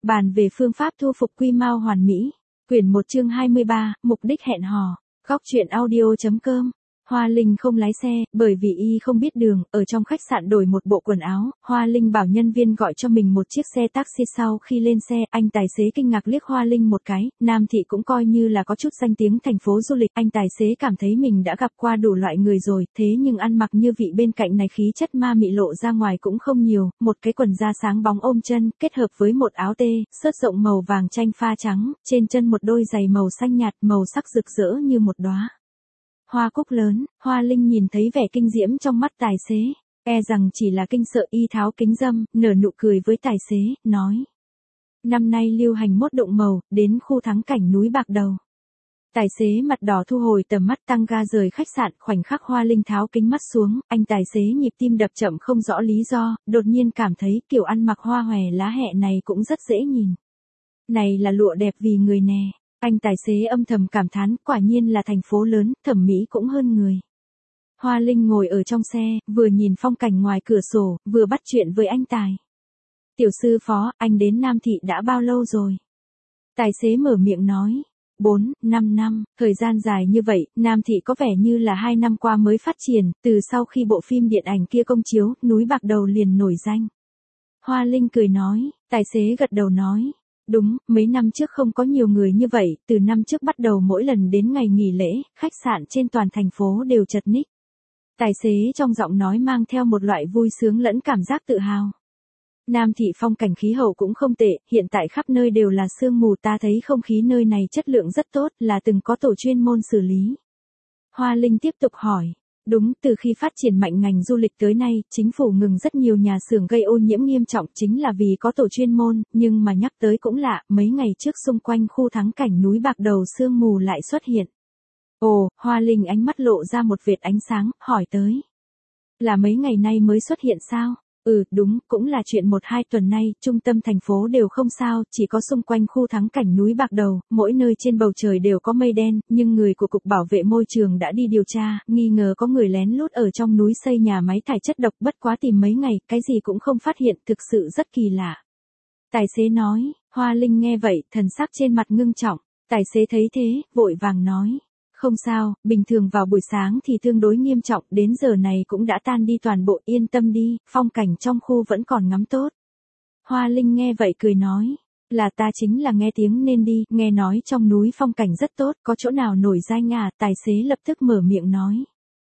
Bàn về phương pháp thu phục quy mao hoàn mỹ. Quyển 1 chương 23, mục đích hẹn hò. Góc truyện audio.com. Hoa Linh không lái xe, bởi vì y không biết đường, ở trong khách sạn đổi một bộ quần áo, Hoa Linh bảo nhân viên gọi cho mình một chiếc xe taxi. Sau khi lên xe, anh tài xế kinh ngạc liếc Hoa Linh một cái, Nam Thị cũng coi như là có chút danh tiếng thành phố du lịch, anh tài xế cảm thấy mình đã gặp qua đủ loại người rồi, thế nhưng ăn mặc như vị bên cạnh này khí chất ma mị lộ ra ngoài cũng không nhiều, một cái quần da sáng bóng ôm chân, kết hợp với một áo tê, sớt rộng màu vàng chanh pha trắng, trên chân một đôi giày màu xanh nhạt, màu sắc rực rỡ như một đóa hoa cúc lớn. Hoa Linh nhìn thấy vẻ kinh diễm trong mắt tài xế, e rằng chỉ là kinh sợ y tháo kính râm, nở nụ cười với tài xế, nói. Năm nay lưu hành mốt đụng màu, đến khu thắng cảnh núi Bạc Đầu. Tài xế mặt đỏ thu hồi tầm mắt tăng ga rời khách sạn, khoảnh khắc Hoa Linh tháo kính mắt xuống, anh tài xế nhịp tim đập chậm không rõ lý do, đột nhiên cảm thấy kiểu ăn mặc hoa hòe lá hẹ này cũng rất dễ nhìn. Này là lụa đẹp vì người nè. Anh tài xế âm thầm cảm thán, quả nhiên là thành phố lớn, thẩm mỹ cũng hơn người. Hoa Linh ngồi ở trong xe, vừa nhìn phong cảnh ngoài cửa sổ, vừa bắt chuyện với anh tài. Tiểu sư phó, anh đến Nam Thị đã bao lâu rồi? Tài xế mở miệng nói. 4-5 năm, thời gian dài như vậy, Nam Thị có vẻ như là 2 năm qua mới phát triển, từ sau khi bộ phim điện ảnh kia công chiếu, núi Bạc Đầu liền nổi danh. Hoa Linh cười nói, tài xế gật đầu nói. Đúng, mấy năm trước không có nhiều người như vậy, từ năm trước bắt đầu mỗi lần đến ngày nghỉ lễ, khách sạn trên toàn thành phố đều chật ních. Tài xế trong giọng nói mang theo một loại vui sướng lẫn cảm giác tự hào. Nam Thị phong cảnh khí hậu cũng không tệ, hiện tại khắp nơi đều là sương mù, ta thấy không khí nơi này chất lượng rất tốt, là từng có tổ chuyên môn xử lý. Hoa Linh tiếp tục hỏi. Đúng, từ khi phát triển mạnh ngành du lịch tới nay, chính phủ ngừng rất nhiều nhà xưởng gây ô nhiễm nghiêm trọng chính là vì có tổ chuyên môn, nhưng mà nhắc tới cũng lạ, mấy ngày trước xung quanh khu thắng cảnh núi Bạc Đầu sương mù lại xuất hiện. Ồ, Hoa Linh ánh mắt lộ ra một vệt ánh sáng, hỏi tới. Là mấy ngày nay mới xuất hiện sao? Đúng, cũng là chuyện 1-2 tuần nay, trung tâm thành phố đều không sao, chỉ có xung quanh khu thắng cảnh núi Bạc Đầu, mỗi nơi trên bầu trời đều có mây đen, nhưng người của Cục Bảo vệ Môi trường đã đi điều tra, nghi ngờ có người lén lút ở trong núi xây nhà máy thải chất độc, bất quá tìm mấy ngày, cái gì cũng không phát hiện, thực sự rất kỳ lạ. Tài xế nói. Hoa Linh nghe vậy, thần sắc trên mặt ngưng trọng, tài xế thấy thế, vội vàng nói. Không sao, bình thường vào buổi sáng thì tương đối nghiêm trọng, đến giờ này cũng đã tan đi toàn bộ, yên tâm đi, phong cảnh trong khu vẫn còn ngắm tốt. Hoa Linh nghe vậy cười nói, là ta chính là nghe tiếng nên đi, nghe nói trong núi phong cảnh rất tốt, có chỗ nào nổi danh à, tài xế lập tức mở miệng nói.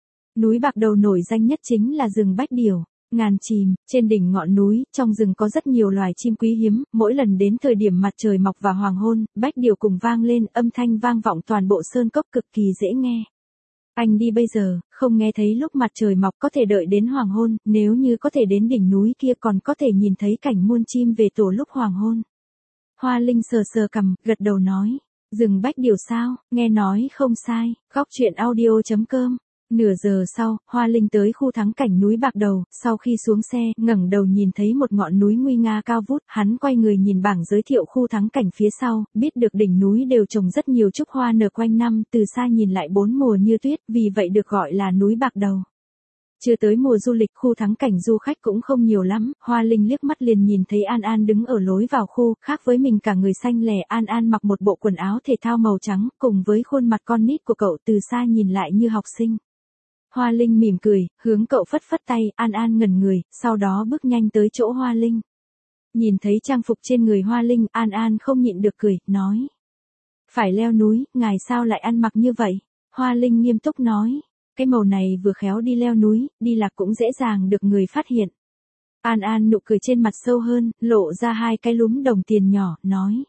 Núi Bạc Đầu nổi danh nhất chính là rừng Bách Điểu. Ngàn chìm, trên đỉnh ngọn núi, trong rừng có rất nhiều loài chim quý hiếm, mỗi lần đến thời điểm mặt trời mọc và hoàng hôn, bách điểu cùng vang lên, âm thanh vang vọng toàn bộ sơn cốc cực kỳ dễ nghe. Anh đi bây giờ, không nghe thấy lúc mặt trời mọc, có thể đợi đến hoàng hôn, nếu như có thể đến đỉnh núi kia còn có thể nhìn thấy cảnh muôn chim về tổ lúc hoàng hôn. Hoa Linh sờ sờ cằm, gật đầu nói, rừng Bách Điểu sao, nghe nói không sai, góc truyện audio.com. Nửa giờ sau, Hoa Linh tới khu thắng cảnh núi Bạc Đầu, sau khi xuống xe, ngẩng đầu nhìn thấy một ngọn núi nguy nga cao vút, hắn quay người nhìn bảng giới thiệu khu thắng cảnh phía sau, biết được đỉnh núi đều trồng rất nhiều trúc hoa nở quanh năm, từ xa nhìn lại 4 mùa như tuyết, vì vậy được gọi là núi Bạc Đầu. Chưa tới mùa du lịch, khu thắng cảnh du khách cũng không nhiều lắm, Hoa Linh liếc mắt liền nhìn thấy An An đứng ở lối vào khu, khác với mình cả người xanh lè, An An mặc một bộ quần áo thể thao màu trắng, cùng với khuôn mặt con nít của cậu từ xa nhìn lại như học sinh. Hoa Linh mỉm cười, hướng cậu phất phất tay, An An ngẩn người, sau đó bước nhanh tới chỗ Hoa Linh. Nhìn thấy trang phục trên người Hoa Linh, An An không nhịn được cười, nói. Phải leo núi, ngài sao lại ăn mặc như vậy? Hoa Linh nghiêm túc nói. Cái màu này vừa khéo đi leo núi, đi lạc cũng dễ dàng được người phát hiện. An An nụ cười trên mặt sâu hơn, lộ ra 2 cái lúm đồng tiền nhỏ, nói.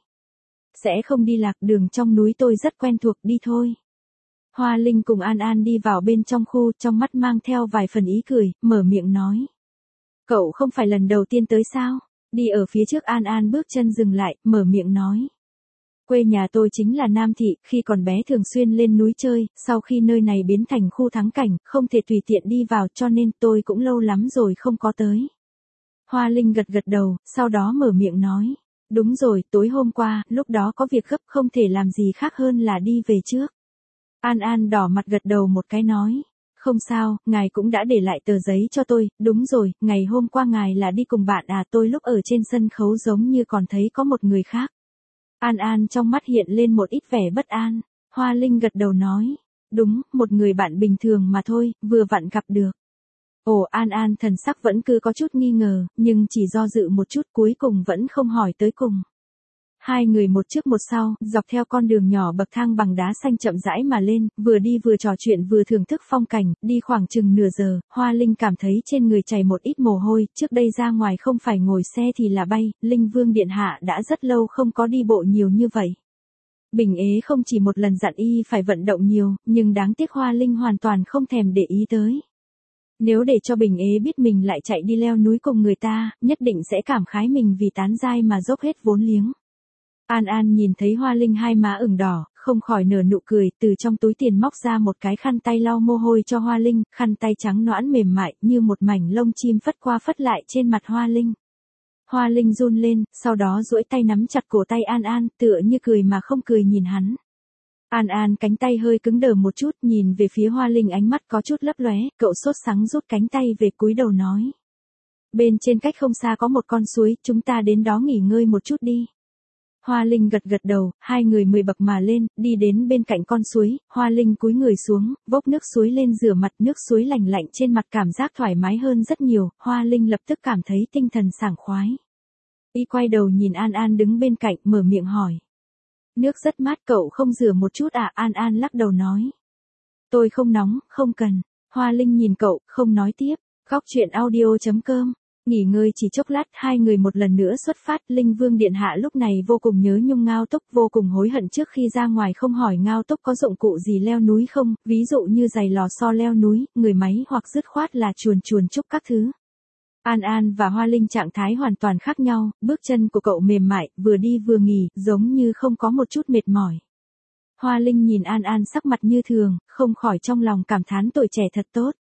Sẽ không đi lạc, đường trong núi tôi rất quen thuộc, đi thôi. Hoa Linh cùng An An đi vào bên trong khu, trong mắt mang theo vài phần ý cười, mở miệng nói. Cậu không phải lần đầu tiên tới sao? Đi ở phía trước An An bước chân dừng lại, mở miệng nói. Quê nhà tôi chính là Nam Thị, khi còn bé thường xuyên lên núi chơi, sau khi nơi này biến thành khu thắng cảnh, không thể tùy tiện đi vào cho nên tôi cũng lâu lắm rồi không có tới. Hoa Linh gật gật đầu, sau đó mở miệng nói. Đúng rồi, tối hôm qua, lúc đó có việc gấp không thể làm gì khác hơn là đi về trước. An An đỏ mặt gật đầu một cái nói. Không sao, ngài cũng đã để lại tờ giấy cho tôi, đúng rồi, ngày hôm qua ngài là đi cùng bạn à, tôi lúc ở trên sân khấu giống như còn thấy có một người khác. An An trong mắt hiện lên một ít vẻ bất an. Hoa Linh gật đầu nói, đúng, một người bạn bình thường mà thôi, vừa vặn gặp được. Ồ, An An thần sắc vẫn cứ có chút nghi ngờ, nhưng chỉ do dự một chút cuối cùng vẫn không hỏi tới cùng. Hai người một trước một sau, dọc theo con đường nhỏ bậc thang bằng đá xanh chậm rãi mà lên, vừa đi vừa trò chuyện vừa thưởng thức phong cảnh, đi khoảng chừng nửa giờ, Hoa Linh cảm thấy trên người chảy một ít mồ hôi, trước đây ra ngoài không phải ngồi xe thì là bay, Linh Vương Điện Hạ đã rất lâu không có đi bộ nhiều như vậy. Bình ế không chỉ một lần dặn y phải vận động nhiều, nhưng đáng tiếc Hoa Linh hoàn toàn không thèm để ý tới. Nếu để cho Bình ế biết mình lại chạy đi leo núi cùng người ta, nhất định sẽ cảm khái mình vì tán giai mà dốc hết vốn liếng. An An nhìn thấy Hoa Linh hai má ửng đỏ, không khỏi nở nụ cười, từ trong túi tiền móc ra một cái khăn tay lau mồ hôi cho Hoa Linh, khăn tay trắng nõn mềm mại như một mảnh lông chim phất qua phất lại trên mặt Hoa Linh. Hoa Linh run lên, sau đó duỗi tay nắm chặt cổ tay An An, tựa như cười mà không cười nhìn hắn. An An cánh tay hơi cứng đờ một chút, nhìn về phía Hoa Linh ánh mắt có chút lấp lóe, cậu sốt sắng rút cánh tay về cúi đầu nói. Bên trên cách không xa có một con suối, chúng ta đến đó nghỉ ngơi một chút đi. Hoa Linh gật gật đầu, hai người 10 bậc mà lên, đi đến bên cạnh con suối, Hoa Linh cúi người xuống, vốc nước suối lên rửa mặt, nước suối lạnh lạnh trên mặt cảm giác thoải mái hơn rất nhiều, Hoa Linh lập tức cảm thấy tinh thần sảng khoái. Y quay đầu nhìn An An đứng bên cạnh, mở miệng hỏi. Nước rất mát, cậu không rửa một chút à? An An lắc đầu nói. Tôi không nóng, không cần. Hoa Linh nhìn cậu, không nói tiếp. Góc chuyện audio.com. Nghỉ ngơi chỉ chốc lát, hai người một lần nữa xuất phát. Linh Vương Điện Hạ lúc này vô cùng nhớ nhung Ngao Túc, vô cùng hối hận trước khi ra ngoài không hỏi Ngao Túc có dụng cụ gì leo núi không, ví dụ như giày lò xo leo núi, người máy hoặc dứt khoát là chuồn chuồn trúc các thứ. An An và Hoa Linh trạng thái hoàn toàn khác nhau, bước chân của cậu mềm mại, vừa đi vừa nghỉ, giống như không có một chút mệt mỏi. Hoa Linh nhìn An An sắc mặt như thường, không khỏi trong lòng cảm thán tuổi trẻ thật tốt.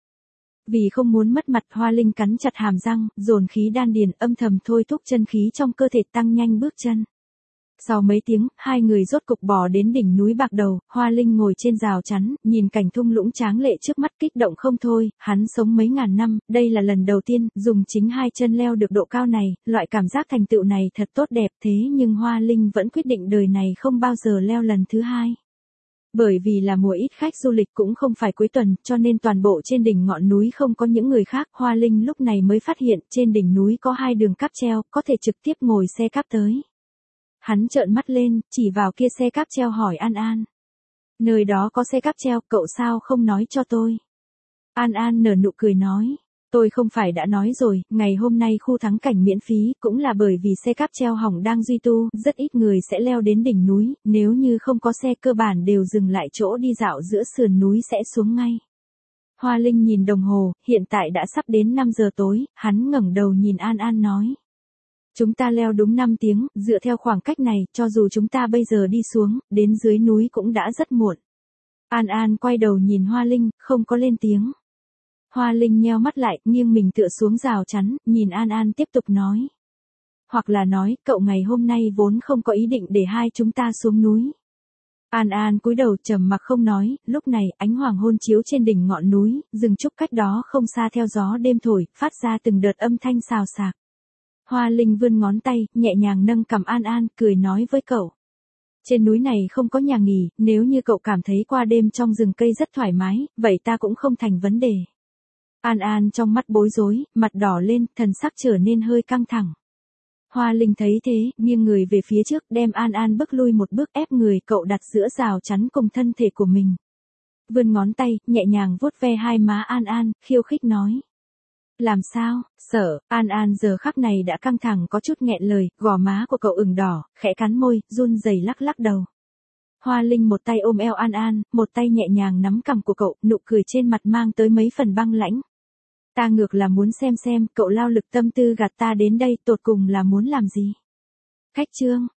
Vì không muốn mất mặt, Hoa Linh cắn chặt hàm răng, dồn khí đan điền, âm thầm thôi thúc chân khí trong cơ thể tăng nhanh bước chân. Sau mấy tiếng, hai người rốt cục bò đến đỉnh núi Bạc Đầu, Hoa Linh ngồi trên rào chắn, nhìn cảnh thung lũng tráng lệ trước mắt kích động không thôi, hắn sống mấy ngàn năm, đây là lần đầu tiên, dùng chính hai chân leo được độ cao này, loại cảm giác thành tựu này thật tốt đẹp thế nhưng Hoa Linh vẫn quyết định đời này không bao giờ leo lần thứ hai. Bởi vì là mùa ít khách du lịch cũng không phải cuối tuần, cho nên toàn bộ trên đỉnh ngọn núi không có những người khác, Hoa Linh lúc này mới phát hiện trên đỉnh núi có hai đường cáp treo, có thể trực tiếp ngồi xe cáp tới. Hắn trợn mắt lên, chỉ vào kia xe cáp treo hỏi An An. Nơi đó có xe cáp treo, cậu sao không nói cho tôi? An An nở nụ cười nói. Tôi không phải đã nói rồi, ngày hôm nay khu thắng cảnh miễn phí, cũng là bởi vì xe cáp treo hỏng đang duy tu, rất ít người sẽ leo đến đỉnh núi, nếu như không có xe cơ bản đều dừng lại chỗ đi dạo giữa sườn núi sẽ xuống ngay. Hoa Linh nhìn đồng hồ, hiện tại đã sắp đến 5 giờ tối, hắn ngẩng đầu nhìn An An nói. Chúng ta leo đúng 5 tiếng, dựa theo khoảng cách này, cho dù chúng ta bây giờ đi xuống, đến dưới núi cũng đã rất muộn. An An quay đầu nhìn Hoa Linh, không có lên tiếng. Hoa Linh nheo mắt lại, nghiêng mình tựa xuống rào chắn, nhìn An An tiếp tục nói. Hoặc là nói, cậu ngày hôm nay vốn không có ý định để hai chúng ta xuống núi. An An cúi đầu trầm mặc không nói, lúc này ánh hoàng hôn chiếu trên đỉnh ngọn núi, rừng trúc cách đó không xa theo gió đêm thổi, phát ra từng đợt âm thanh xào xạc. Hoa Linh vươn ngón tay, nhẹ nhàng nâng cằm An An, cười nói với cậu. Trên núi này không có nhà nghỉ, nếu như cậu cảm thấy qua đêm trong rừng cây rất thoải mái, vậy ta cũng không thành vấn đề. An An trong mắt bối rối, mặt đỏ lên, thần sắc trở nên hơi căng thẳng. Hoa Linh thấy thế, nghiêng người về phía trước, đem An An bước lui một bước ép người cậu đặt giữa rào chắn cùng thân thể của mình. Vươn ngón tay, nhẹ nhàng vuốt ve hai má An An, khiêu khích nói. Làm sao, sợ, An An giờ khắc này đã căng thẳng có chút nghẹn lời, gò má của cậu ửng đỏ, khẽ cắn môi, run rẩy lắc lắc đầu. Hoa Linh một tay ôm eo An An, một tay nhẹ nhàng nắm cằm của cậu, nụ cười trên mặt mang tới mấy phần băng lãnh. Ta ngược là muốn xem cậu lao lực tâm tư gạt ta đến đây tột cùng là muốn làm gì. Khách trương,